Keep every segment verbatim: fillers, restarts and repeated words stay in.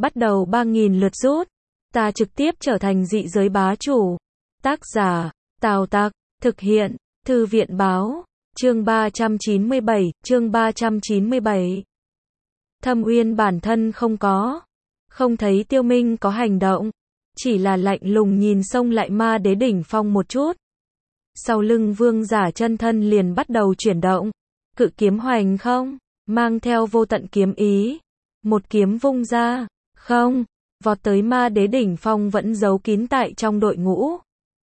bắt đầu ba nghìn lượt rút. Ta trực tiếp trở thành dị giới bá chủ. Tác giả, Tào Tặc, thực hiện, Thư viện Báo, chương ba trăm chín mươi bảy, chương ba trăm chín mươi bảy. Thâm Uyên bản thân không có, không thấy Tiêu Minh có hành động, chỉ là lạnh lùng nhìn xông lại ma đế đỉnh phong một chút. Sau lưng vương giả chân thân liền bắt đầu chuyển động, cự kiếm hoành không, mang theo vô tận kiếm ý, một kiếm vung ra, không, vọt tới ma đế đỉnh phong vẫn giấu kín tại trong đội ngũ.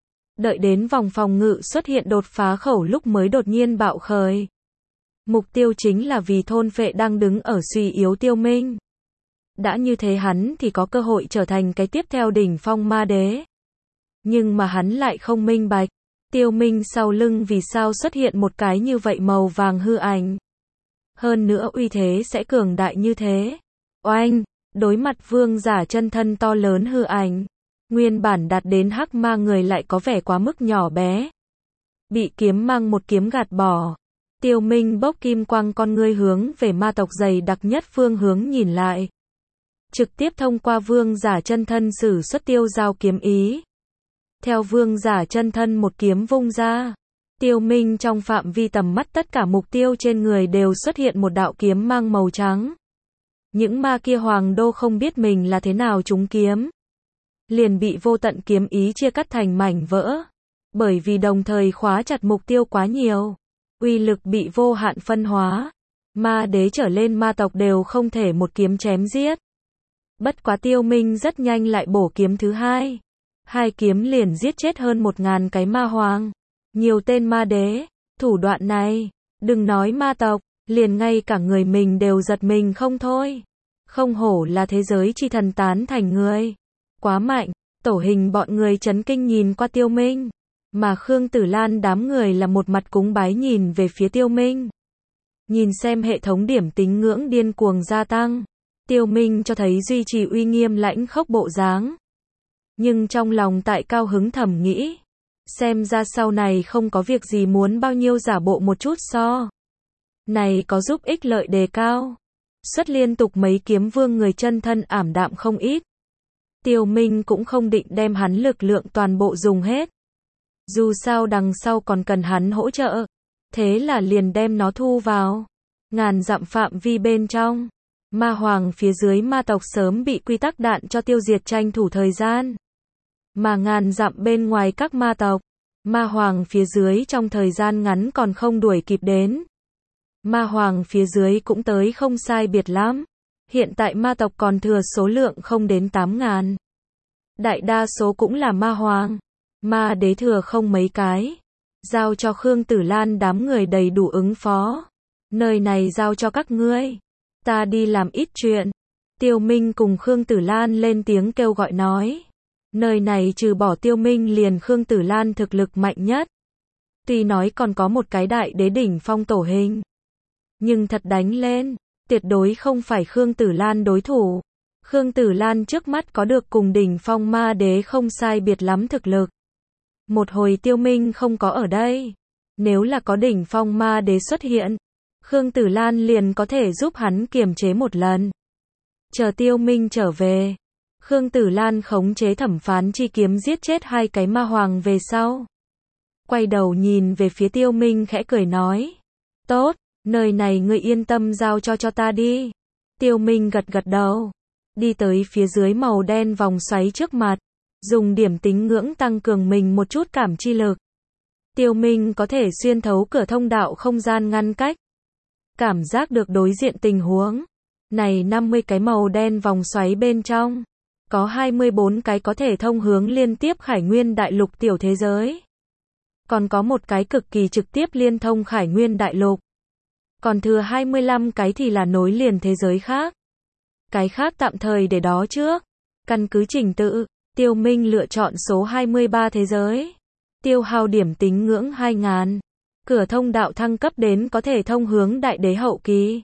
Đợi đến vòng phòng ngự xuất hiện đột phá khẩu lúc mới đột nhiên bạo khởi. Mục tiêu chính là vì thôn phệ đang đứng ở suy yếu Tiêu Minh. Đã như thế hắn thì có cơ hội trở thành cái tiếp theo đỉnh phong ma đế. Nhưng mà hắn lại không minh bạch, Tiêu Minh sau lưng vì sao xuất hiện một cái như vậy màu vàng hư ảnh. Hơn nữa uy thế sẽ cường đại như thế. Oanh, đối mặt vương giả chân thân to lớn hư ảnh. Nguyên bản đạt đến hắc ma người lại có vẻ quá mức nhỏ bé. Bị kiếm mang một kiếm gạt bỏ. Tiêu Minh bốc kim quang con ngươi hướng về ma tộc dày đặc nhất phương hướng nhìn lại. Trực tiếp thông qua vương giả chân thân sử xuất tiêu giao kiếm ý. Theo vương giả chân thân một kiếm vung ra. Tiêu Minh trong phạm vi tầm mắt tất cả mục tiêu trên người đều xuất hiện một đạo kiếm mang màu trắng. Những ma kia hoàng đô không biết mình là thế nào trúng kiếm. Liền bị vô tận kiếm ý chia cắt thành mảnh vỡ. Bởi vì đồng thời khóa chặt mục tiêu quá nhiều. Uy lực bị vô hạn phân hóa. Ma đế trở lên ma tộc đều không thể một kiếm chém giết. Bất quá Tiêu Minh rất nhanh lại bổ kiếm thứ hai. Hai kiếm liền giết chết hơn một ngàn cái ma hoàng. Nhiều tên ma đế. Thủ đoạn này, đừng nói ma tộc, liền ngay cả người mình đều giật mình không thôi. Không hổ là thế giới chi thần tán thành người. Quá mạnh, tổ hình bọn người chấn kinh nhìn qua Tiêu Minh. Mà Khương Tử Lan đám người là một mặt cúng bái nhìn về phía Tiêu Minh. Nhìn xem hệ thống điểm tín ngưỡng điên cuồng gia tăng. Tiêu Minh cho thấy duy trì uy nghiêm lãnh khốc bộ dáng. Nhưng trong lòng tại cao hứng thầm nghĩ. Xem ra sau này không có việc gì muốn bao nhiêu giả bộ một chút so. Này có giúp ích lợi đề cao. Xuất liên tục mấy kiếm vương người chân thân ảm đạm không ít. Tiêu Minh cũng không định đem hắn lực lượng toàn bộ dùng hết. Dù sao đằng sau còn cần hắn hỗ trợ. Thế là liền đem nó thu vào. Ngàn dặm phạm vi bên trong. Ma hoàng phía dưới ma tộc sớm bị quy tắc đạn cho tiêu diệt tranh thủ thời gian. Mà ngàn dặm bên ngoài các ma tộc. Ma hoàng phía dưới trong thời gian ngắn còn không đuổi kịp đến. Ma hoàng phía dưới cũng tới không sai biệt lắm. Hiện tại ma tộc còn thừa số lượng không đến tám ngàn. Đại đa số cũng là ma hoàng. Ma đế thừa không mấy cái. Giao cho Khương Tử Lan đám người đầy đủ ứng phó. Nơi này giao cho các ngươi. Ta đi làm ít chuyện. Tiêu Minh cùng Khương Tử Lan lên tiếng kêu gọi nói. Nơi này trừ bỏ Tiêu Minh liền Khương Tử Lan thực lực mạnh nhất. Tuy nói còn có một cái đại đế đỉnh phong tổ hình. Nhưng thật đánh lên, tuyệt đối không phải Khương Tử Lan đối thủ. Khương Tử Lan trước mắt có được cùng đỉnh phong ma đế không sai biệt lắm thực lực. Một hồi Tiêu Minh không có ở đây. Nếu là có đỉnh phong ma đế xuất hiện, Khương Tử Lan liền có thể giúp hắn kiềm chế một lần. Chờ Tiêu Minh trở về. Khương Tử Lan khống chế thẩm phán chi kiếm giết chết hai cái ma hoàng về sau. Quay đầu nhìn về phía Tiêu Minh khẽ cười nói. Tốt, nơi này ngươi yên tâm giao cho cho ta đi. Tiêu Minh gật gật đầu. Đi tới phía dưới màu đen vòng xoáy trước mặt. Dùng điểm tín ngưỡng tăng cường mình một chút cảm chi lực. Tiêu Minh có thể xuyên thấu cửa thông đạo không gian ngăn cách. Cảm giác được đối diện tình huống. Này năm mươi cái màu đen vòng xoáy bên trong. Có hai mươi bốn cái có thể thông hướng liên tiếp Khải Nguyên Đại Lục tiểu thế giới. Còn có một cái cực kỳ trực tiếp liên thông Khải Nguyên Đại Lục. Còn thừa hai mươi lăm cái thì là nối liền thế giới khác. Cái khác tạm thời để đó trước. Căn cứ trình tự, Tiêu Minh lựa chọn số hai mươi ba thế giới. Tiêu hao điểm tín ngưỡng hai nghìn. Cửa thông đạo thăng cấp đến có thể thông hướng đại đế hậu kỳ.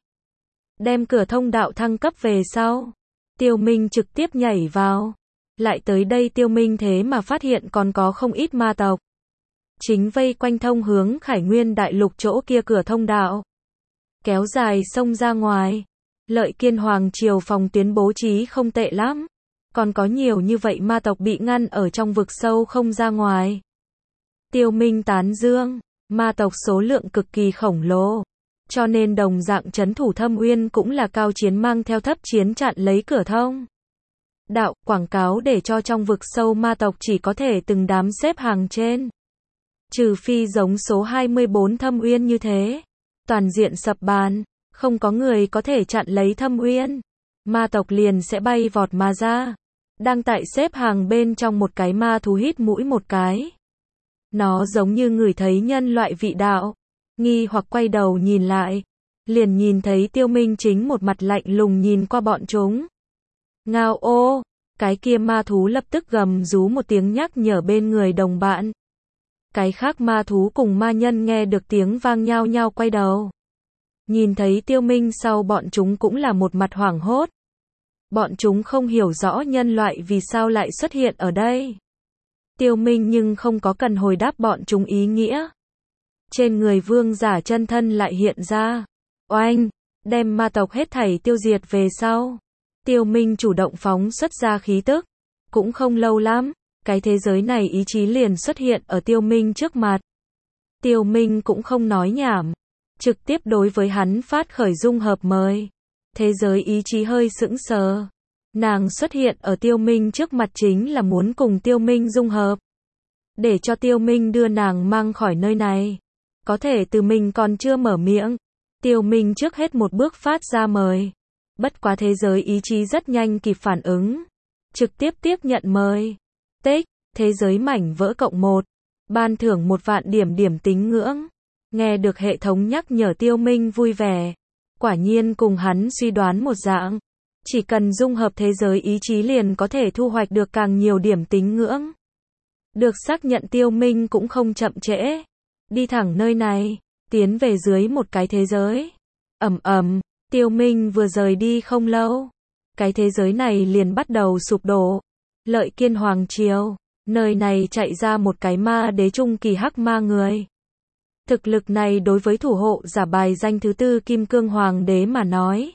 Đem cửa thông đạo thăng cấp về sau. Tiêu Minh trực tiếp nhảy vào. Lại tới đây Tiêu Minh thế mà phát hiện còn có không ít ma tộc. Chính vây quanh thông hướng Khải Nguyên Đại Lục chỗ kia cửa thông đạo. Kéo dài xông ra ngoài. Lợi Kiên Hoàng triều phòng tuyến bố trí không tệ lắm. Còn có nhiều như vậy ma tộc bị ngăn ở trong vực sâu không ra ngoài. Tiêu Minh tán dương, ma tộc số lượng cực kỳ khổng lồ. Cho nên đồng dạng trấn thủ Thâm Uyên cũng là cao chiến mang theo thấp chiến chặn lấy cửa thông. Đạo, quảng cáo để cho trong vực sâu ma tộc chỉ có thể từng đám xếp hàng trên. Trừ phi giống số hai mươi bốn Thâm Uyên như thế. Toàn diện sập bàn, không có người có thể chặn lấy Thâm Uyên. Ma tộc liền sẽ bay vọt mà ra. Đang tại xếp hàng bên trong một cái ma thú hít mũi một cái. Nó giống như ngửi thấy nhân loại vị đạo. Nghi hoặc quay đầu nhìn lại. Liền nhìn thấy Tiêu Minh chính một mặt lạnh lùng nhìn qua bọn chúng. Ngao ô, cái kia ma thú lập tức gầm rú một tiếng nhắc nhở bên người đồng bạn. Cái khác ma thú cùng ma nhân nghe được tiếng vang nhao nhao quay đầu. Nhìn thấy Tiêu Minh sau bọn chúng cũng là một mặt hoảng hốt. Bọn chúng không hiểu rõ nhân loại vì sao lại xuất hiện ở đây. Tiêu Minh nhưng không có cần hồi đáp bọn chúng ý nghĩa. Trên người vương giả chân thân lại hiện ra. Oanh, đem ma tộc hết thảy tiêu diệt về sau. Tiêu Minh chủ động phóng xuất ra khí tức. Cũng không lâu lắm, cái thế giới này ý chí liền xuất hiện ở Tiêu Minh trước mặt. Tiêu Minh cũng không nói nhảm. Trực tiếp đối với hắn phát khởi dung hợp mời. Thế giới ý chí hơi sững sờ. Nàng xuất hiện ở Tiêu Minh trước mặt chính là muốn cùng Tiêu Minh dung hợp. Để cho Tiêu Minh đưa nàng mang khỏi nơi này. Có thể từ mình còn chưa mở miệng. Tiêu Minh trước hết một bước phát ra mời. Bất quá thế giới ý chí rất nhanh kịp phản ứng. Trực tiếp tiếp nhận mời. Tích, thế giới mảnh vỡ cộng một. Ban thưởng một vạn điểm điểm tính ngưỡng. Nghe được hệ thống nhắc nhở Tiêu Minh vui vẻ. Quả nhiên cùng hắn suy đoán một dạng. Chỉ cần dung hợp thế giới ý chí liền có thể thu hoạch được càng nhiều điểm tính ngưỡng. Được xác nhận Tiêu Minh cũng không chậm trễ. Đi thẳng nơi này, tiến về dưới một cái thế giới. Ầm ầm, Tiêu Minh vừa rời đi không lâu. Cái thế giới này liền bắt đầu sụp đổ. Lợi Kiên Hoàng triều, nơi này chạy ra một cái ma đế trung kỳ hắc ma người. Thực lực này đối với thủ hộ giả bài danh thứ tư Kim Cương Hoàng đế mà nói.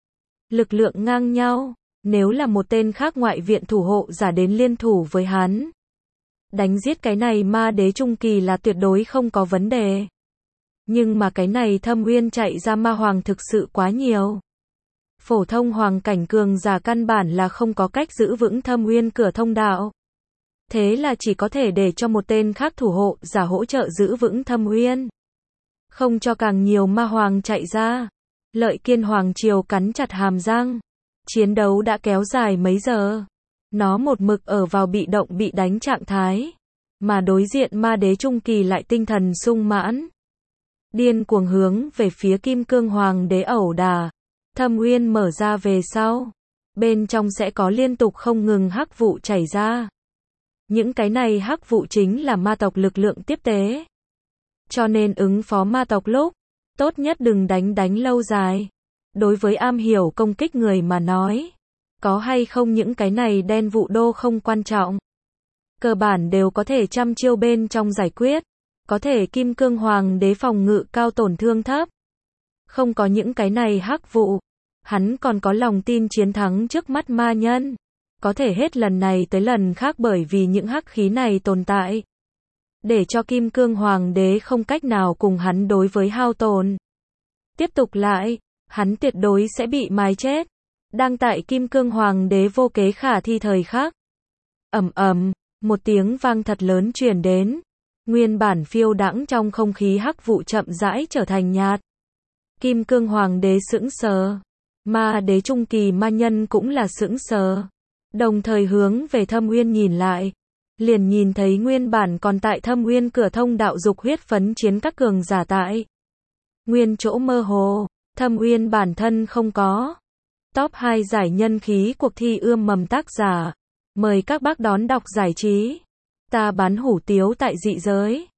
Lực lượng ngang nhau, nếu là một tên khác ngoại viện thủ hộ giả đến liên thủ với hắn. Đánh giết cái này ma đế trung kỳ là tuyệt đối không có vấn đề. Nhưng mà cái này Thâm Uyên chạy ra ma hoàng thực sự quá nhiều. Phổ thông hoàng cảnh cường giả căn bản là không có cách giữ vững Thâm Uyên cửa thông đạo. Thế là chỉ có thể để cho một tên khác thủ hộ giả hỗ trợ giữ vững Thâm Uyên. Không cho càng nhiều ma hoàng chạy ra. Lợi Kiên Hoàng triều cắn chặt hàm răng. Chiến đấu đã kéo dài mấy giờ. Nó một mực ở vào bị động bị đánh trạng thái. Mà đối diện ma đế trung kỳ lại tinh thần sung mãn. Điên cuồng hướng về phía Kim Cương Hoàng đế ẩu đả. Thâm Uyên mở ra về sau. Bên trong sẽ có liên tục không ngừng hắc vụ chảy ra. Những cái này hắc vụ chính là ma tộc lực lượng tiếp tế. Cho nên ứng phó ma tộc lúc, tốt nhất đừng đánh đánh lâu dài. Đối với am hiểu công kích người mà nói, có hay không những cái này đen vụ đô không quan trọng. Cơ bản đều có thể trăm chiêu bên trong giải quyết. Có thể Kim Cương Hoàng đế phòng ngự cao tổn thương thấp. Không có những cái này hắc vụ. Hắn còn có lòng tin chiến thắng trước mắt ma nhân. Có thể hết lần này tới lần khác bởi vì những hắc khí này tồn tại. Để cho Kim Cương Hoàng đế không cách nào cùng hắn đối với hao tồn. Tiếp tục lại, hắn tuyệt đối sẽ bị mái chết. Đang tại Kim Cương Hoàng đế vô kế khả thi thời khắc. Ầm ầm, một tiếng vang thật lớn truyền đến. Nguyên bản phiêu đãng trong không khí hắc vụ chậm rãi trở thành nhạt. Kim Cương Hoàng đế sững sờ. Ma đế trung kỳ ma nhân cũng là sững sờ. Đồng thời hướng về Thâm Uyên nhìn lại. Liền nhìn thấy nguyên bản còn tại Thâm Uyên cửa thông đạo dục huyết phấn chiến các cường giả tại. Nguyên chỗ mơ hồ, Thâm Uyên bản thân không có. Top hai giải nhân khí cuộc thi ươm mầm tác giả. Mời các bác đón đọc giải trí. Ta bán hủ tiếu tại dị giới.